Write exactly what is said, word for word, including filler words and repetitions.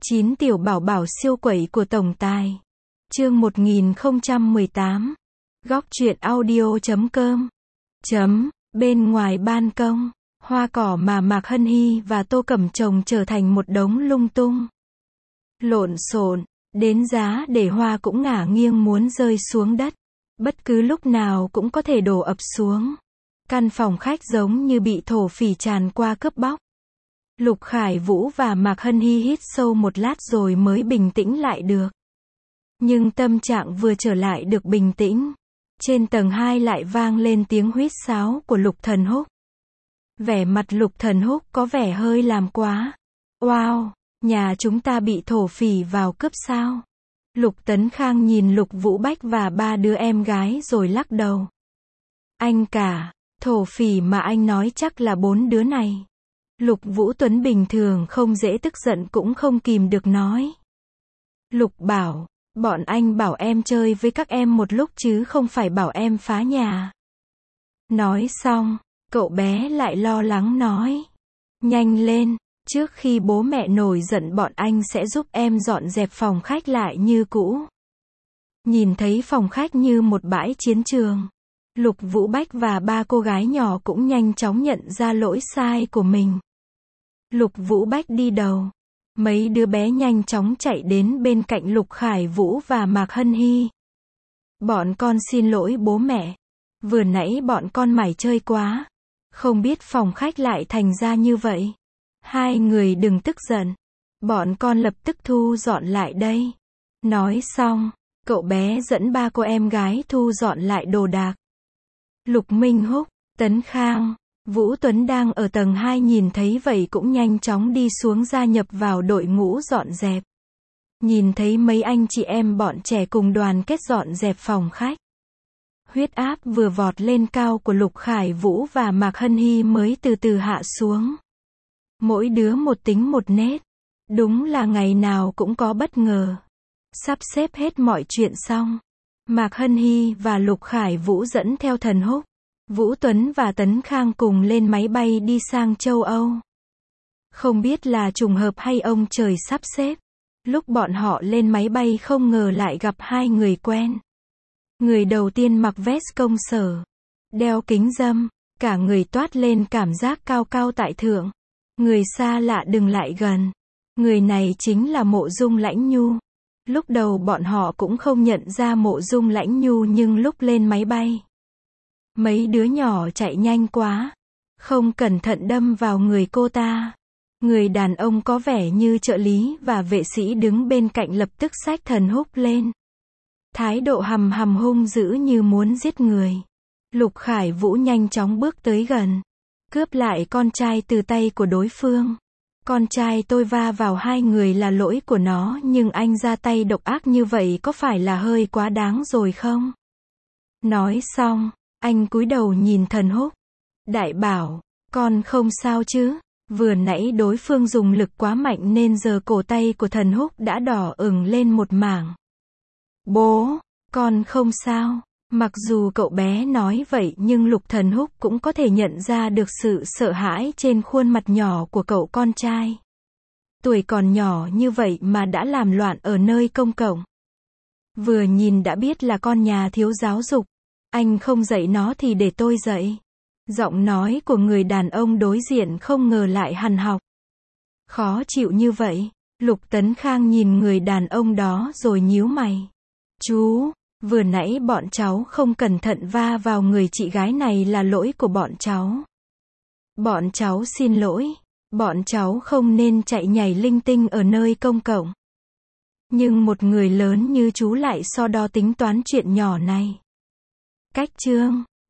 chín tiểu bảo bảo siêu quẩy của tổng tài. Chương một nghìn không trăm mười tám. Góc truyện audio chấm com. Chấm, bên ngoài ban công, hoa cỏ mà Mạc Hân Hy và Tô Cẩm trồng trở thành một đống lung tung. Lộn xộn, đến giá để hoa cũng ngả nghiêng muốn rơi xuống đất. Bất cứ lúc nào cũng có thể đổ ập xuống. Căn phòng khách giống như bị thổ phỉ tràn qua cướp bóc. Lục Khải Vũ và Mạc Hân Hy hít sâu một lát rồi mới bình tĩnh lại được. Nhưng tâm trạng vừa trở lại được bình tĩnh, trên tầng hai lại vang lên tiếng huýt sáo của Lục Thần Húc. Vẻ mặt Lục Thần Húc có vẻ hơi làm quá. Wow, nhà chúng ta bị thổ phỉ vào cướp sao? Lục Tấn Khang nhìn Lục Vũ Bách và ba đứa em gái rồi lắc đầu. Anh cả, thổ phỉ mà anh nói chắc là bốn đứa này. Lục Vũ Tuấn bình thường không dễ tức giận cũng không kìm được nói. Lục bảo, bọn anh bảo em chơi với các em một lúc chứ không phải bảo em phá nhà. Nói xong, cậu bé lại lo lắng nói. Nhanh lên, trước khi bố mẹ nổi giận bọn anh sẽ giúp em dọn dẹp phòng khách lại như cũ. Nhìn thấy phòng khách như một bãi chiến trường, Lục Vũ Bách và ba cô gái nhỏ cũng nhanh chóng nhận ra lỗi sai của mình. Lục Vũ Bách đi đầu. Mấy đứa bé nhanh chóng chạy đến bên cạnh Lục Khải Vũ và Mạc Hân Hy. Bọn con xin lỗi bố mẹ. Vừa nãy bọn con mải chơi quá. Không biết phòng khách lại thành ra như vậy. Hai người đừng tức giận. Bọn con lập tức thu dọn lại đây. Nói xong, cậu bé dẫn ba cô em gái thu dọn lại đồ đạc. Lục Minh Húc, Tấn Khang, Vũ Tuấn đang ở tầng hai nhìn thấy vậy cũng nhanh chóng đi xuống gia nhập vào đội ngũ dọn dẹp. Nhìn thấy mấy anh chị em bọn trẻ cùng đoàn kết dọn dẹp phòng khách. Huyết áp vừa vọt lên cao của Lục Khải Vũ và Mạc Hân Hy mới từ từ hạ xuống. Mỗi đứa một tính một nết. Đúng là ngày nào cũng có bất ngờ. Sắp xếp hết mọi chuyện xong, Mạc Hân Hy và Lục Khải Vũ dẫn theo Thần Húc, Vũ Tuấn và Tấn Khang cùng lên máy bay đi sang châu Âu. Không biết là trùng hợp hay ông trời sắp xếp. Lúc bọn họ lên máy bay không ngờ lại gặp hai người quen. Người đầu tiên mặc vest công sở, đeo kính râm, cả người toát lên cảm giác cao cao tại thượng. Người xa lạ đừng lại gần. Người này chính là Mộ Dung Lãnh Nhu. Lúc đầu bọn họ cũng không nhận ra Mộ Dung Lãnh Nhu nhưng lúc lên máy bay, mấy đứa nhỏ chạy nhanh quá, không cẩn thận đâm vào người cô ta. Người đàn ông có vẻ như trợ lý và vệ sĩ đứng bên cạnh lập tức xách Thần Húc lên. Thái độ hầm hầm hung dữ như muốn giết người. Lục Khải Vũ nhanh chóng bước tới gần, cướp lại con trai từ tay của đối phương. Con trai tôi va vào hai người là lỗi của nó nhưng anh ra tay độc ác như vậy có phải là hơi quá đáng rồi không? Nói xong, anh cúi đầu nhìn Thần Húc. Đại bảo, con không sao chứ? Vừa nãy đối phương dùng lực quá mạnh nên giờ cổ tay của Thần Húc đã đỏ ửng lên một mảng. Bố, con không sao. Mặc dù cậu bé nói vậy nhưng Lục Thần Húc cũng có thể nhận ra được sự sợ hãi trên khuôn mặt nhỏ của cậu con trai. Tuổi còn nhỏ như vậy mà đã làm loạn ở nơi công cộng. Vừa nhìn đã biết là con nhà thiếu giáo dục. Anh không dạy nó thì để tôi dạy. Giọng nói của người đàn ông đối diện không ngờ lại hằn học. Khó chịu như vậy. Lục Tấn Khang nhìn người đàn ông đó rồi nhíu mày. Chú, vừa nãy bọn cháu không cẩn thận va vào người chị gái này là lỗi của bọn cháu. Bọn cháu xin lỗi. Bọn cháu không nên chạy nhảy linh tinh ở nơi công cộng. Nhưng một người lớn như chú lại so đo tính toán chuyện nhỏ này. Cách chương